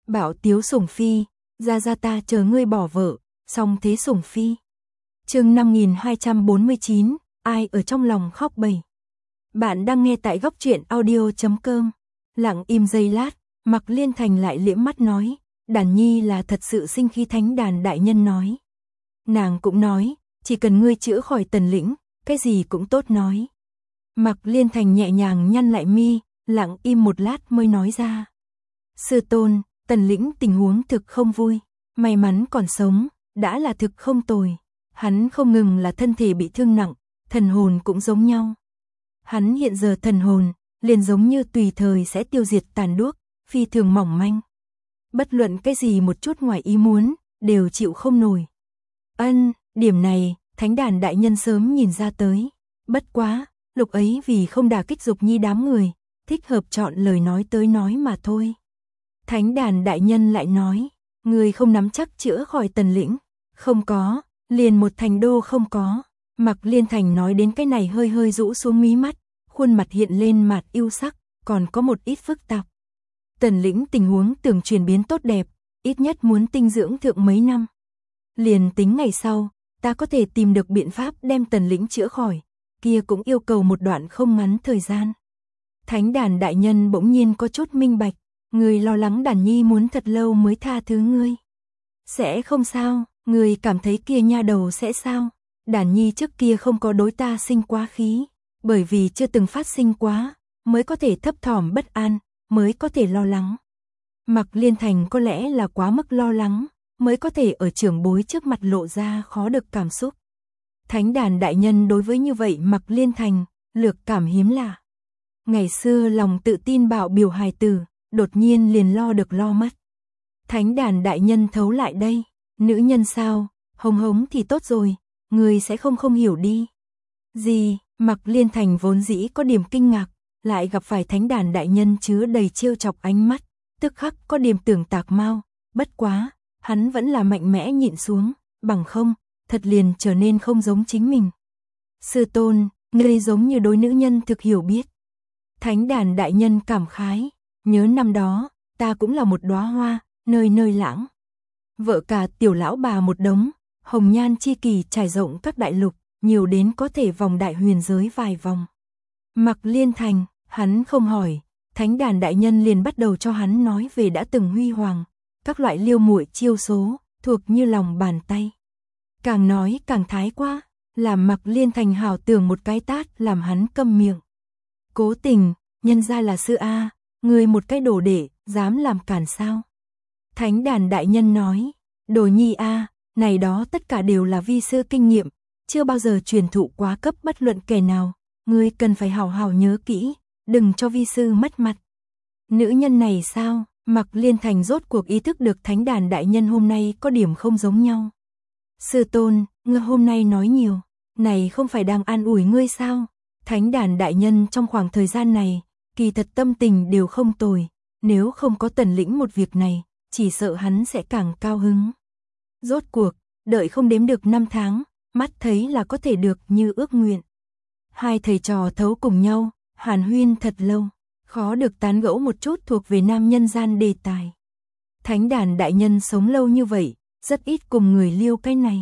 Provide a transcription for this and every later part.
Bảo Tiếu sủng phi, ra ta chờ ngươi bỏ vợ, xong thế sủng phi. Chương 5249, ai ở trong lòng khóc bầy. Bạn đang nghe tại góc truyện audio.com. Lặng im giây lát, Mạc Liên Thành lại liễm mắt nói, Đàn Nhi là thật sự sinh khi Thánh Đàn đại nhân nói. Nàng cũng nói, chỉ cần ngươi chữa khỏi Tần Lĩnh, cái gì cũng tốt nói. Mạc Liên Thành nhẹ nhàng nhăn lại mi, lặng im một lát mới nói ra. Sư tôn, Tần Lĩnh tình huống thực không vui, may mắn còn sống, đã là thực không tồi. Hắn không ngừng là thân thể bị thương nặng, thần hồn cũng giống nhau. Hắn hiện giờ thần hồn, liền giống như tùy thời sẽ tiêu diệt tàn đuốc, phi thường mỏng manh. Bất luận cái gì một chút ngoài ý muốn, đều chịu không nổi. Điểm này, Thánh Đàn đại nhân sớm nhìn ra tới. Bất quá, lúc ấy vì không đả kích Dục Nhi đám người, thích hợp chọn lời nói tới nói mà thôi. Thánh Đàn đại nhân lại nói, người không nắm chắc chữa khỏi Tần Lĩnh. Không có, liền một thành đô không có. Mạc Liên Thành nói đến cái này hơi hơi rũ xuống mí mắt, khuôn mặt hiện lên mặt yêu sắc, còn có một ít phức tạp. Tần Lĩnh tình huống tưởng chuyển biến tốt đẹp, ít nhất muốn tinh dưỡng thượng mấy năm. Liền tính ngày sau, ta có thể tìm được biện pháp đem Tần Lĩnh chữa khỏi, kia cũng yêu cầu một đoạn không ngắn thời gian. Thánh Đàn đại nhân bỗng nhiên có chút minh bạch, người lo lắng Đàn Nhi muốn thật lâu mới tha thứ ngươi. Sẽ không sao, người cảm thấy kia nha đầu sẽ sao? Đàn Nhi trước kia không có đối ta sinh quá khí, bởi vì chưa từng phát sinh quá, mới có thể thấp thỏm bất an, mới có thể lo lắng. Mạc Liên Thành có lẽ là quá mức lo lắng, mới có thể ở trưởng bối trước mặt lộ ra khó được cảm xúc. Thánh Đàn đại nhân đối với như vậy Mạc Liên Thành, lược cảm hiếm lạ. Ngày xưa lòng tự tin bạo biểu hài tử, đột nhiên liền lo được lo mất. Thánh Đàn đại nhân thấu lại đây, nữ nhân sao, hống hống thì tốt rồi, người sẽ không hiểu đi. Gì, Mạc Liên Thành vốn dĩ có điểm kinh ngạc, lại gặp phải Thánh Đàn đại nhân chứa đầy trêu chọc ánh mắt, tức khắc có điểm tưởng tạc mau, bất quá, hắn vẫn là mạnh mẽ nhịn xuống, bằng không, thật liền trở nên không giống chính mình. Sư tôn, ngươi giống như đối nữ nhân thực hiểu biết. Thánh Đàn đại nhân cảm khái, nhớ năm đó, ta cũng là một đóa hoa, nơi nơi lãng. Vợ cả tiểu lão bà một đống, hồng nhan chi kỳ trải rộng các đại lục, nhiều đến có thể vòng đại huyền giới vài vòng. Mạc Liên Thành, hắn không hỏi, Thánh Đàn đại nhân liền bắt đầu cho hắn nói về đã từng huy hoàng, các loại liêu muội chiêu số, thuộc như lòng bàn tay. Càng nói càng thái quá, làm Mạc Liên Thành hảo tưởng một cái tát làm hắn câm miệng. Cố tình, nhân ra là sư A, người một cái đồ đệ, dám làm cản sao? Thánh Đàn đại nhân nói, Đồ Nhi A, này đó tất cả đều là vi sư kinh nghiệm, chưa bao giờ truyền thụ quá cấp bất luận kẻ nào, ngươi cần phải hào hào nhớ kỹ, đừng cho vi sư mất mặt. Nữ nhân này sao? Mạc Liên Thành rốt cuộc ý thức được Thánh Đàn đại nhân hôm nay có điểm không giống nhau. Sư tôn, ngươi hôm nay nói nhiều, này không phải đang an ủi ngươi sao? Thánh Đàn đại nhân trong khoảng thời gian này, kỳ thật tâm tình đều không tồi, nếu không có Tần Lĩnh một việc này, chỉ sợ hắn sẽ càng cao hứng. Rốt cuộc, đợi không đếm được 5 tháng, mắt thấy là có thể được như ước nguyện. Hai thầy trò thấu cùng nhau, hàn huyên thật lâu, khó được tán gẫu một chút thuộc về nam nhân gian đề tài. Thánh Đàn đại nhân sống lâu như vậy, rất ít cùng người liêu cái này.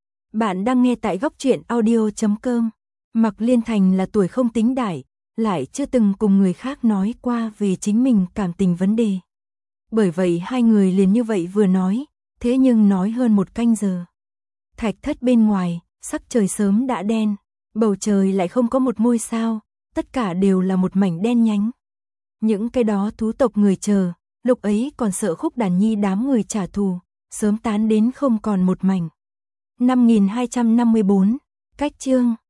Bạn đang nghe tại góc truyện audio.com. Mạc Liên Thành là tuổi không tính đại, lại chưa từng cùng người khác nói qua về chính mình cảm tình vấn đề. Bởi vậy hai người liền như vậy vừa nói, thế nhưng nói hơn một canh giờ. Thạch thất bên ngoài, sắc trời sớm đã đen, bầu trời lại không có một ngôi sao, tất cả đều là một mảnh đen nhánh. Những cái đó thú tộc người chờ, lúc ấy còn sợ Khúc Đàn Nhi đám người trả thù, sớm tán đến không còn một mảnh. 5254, cách chương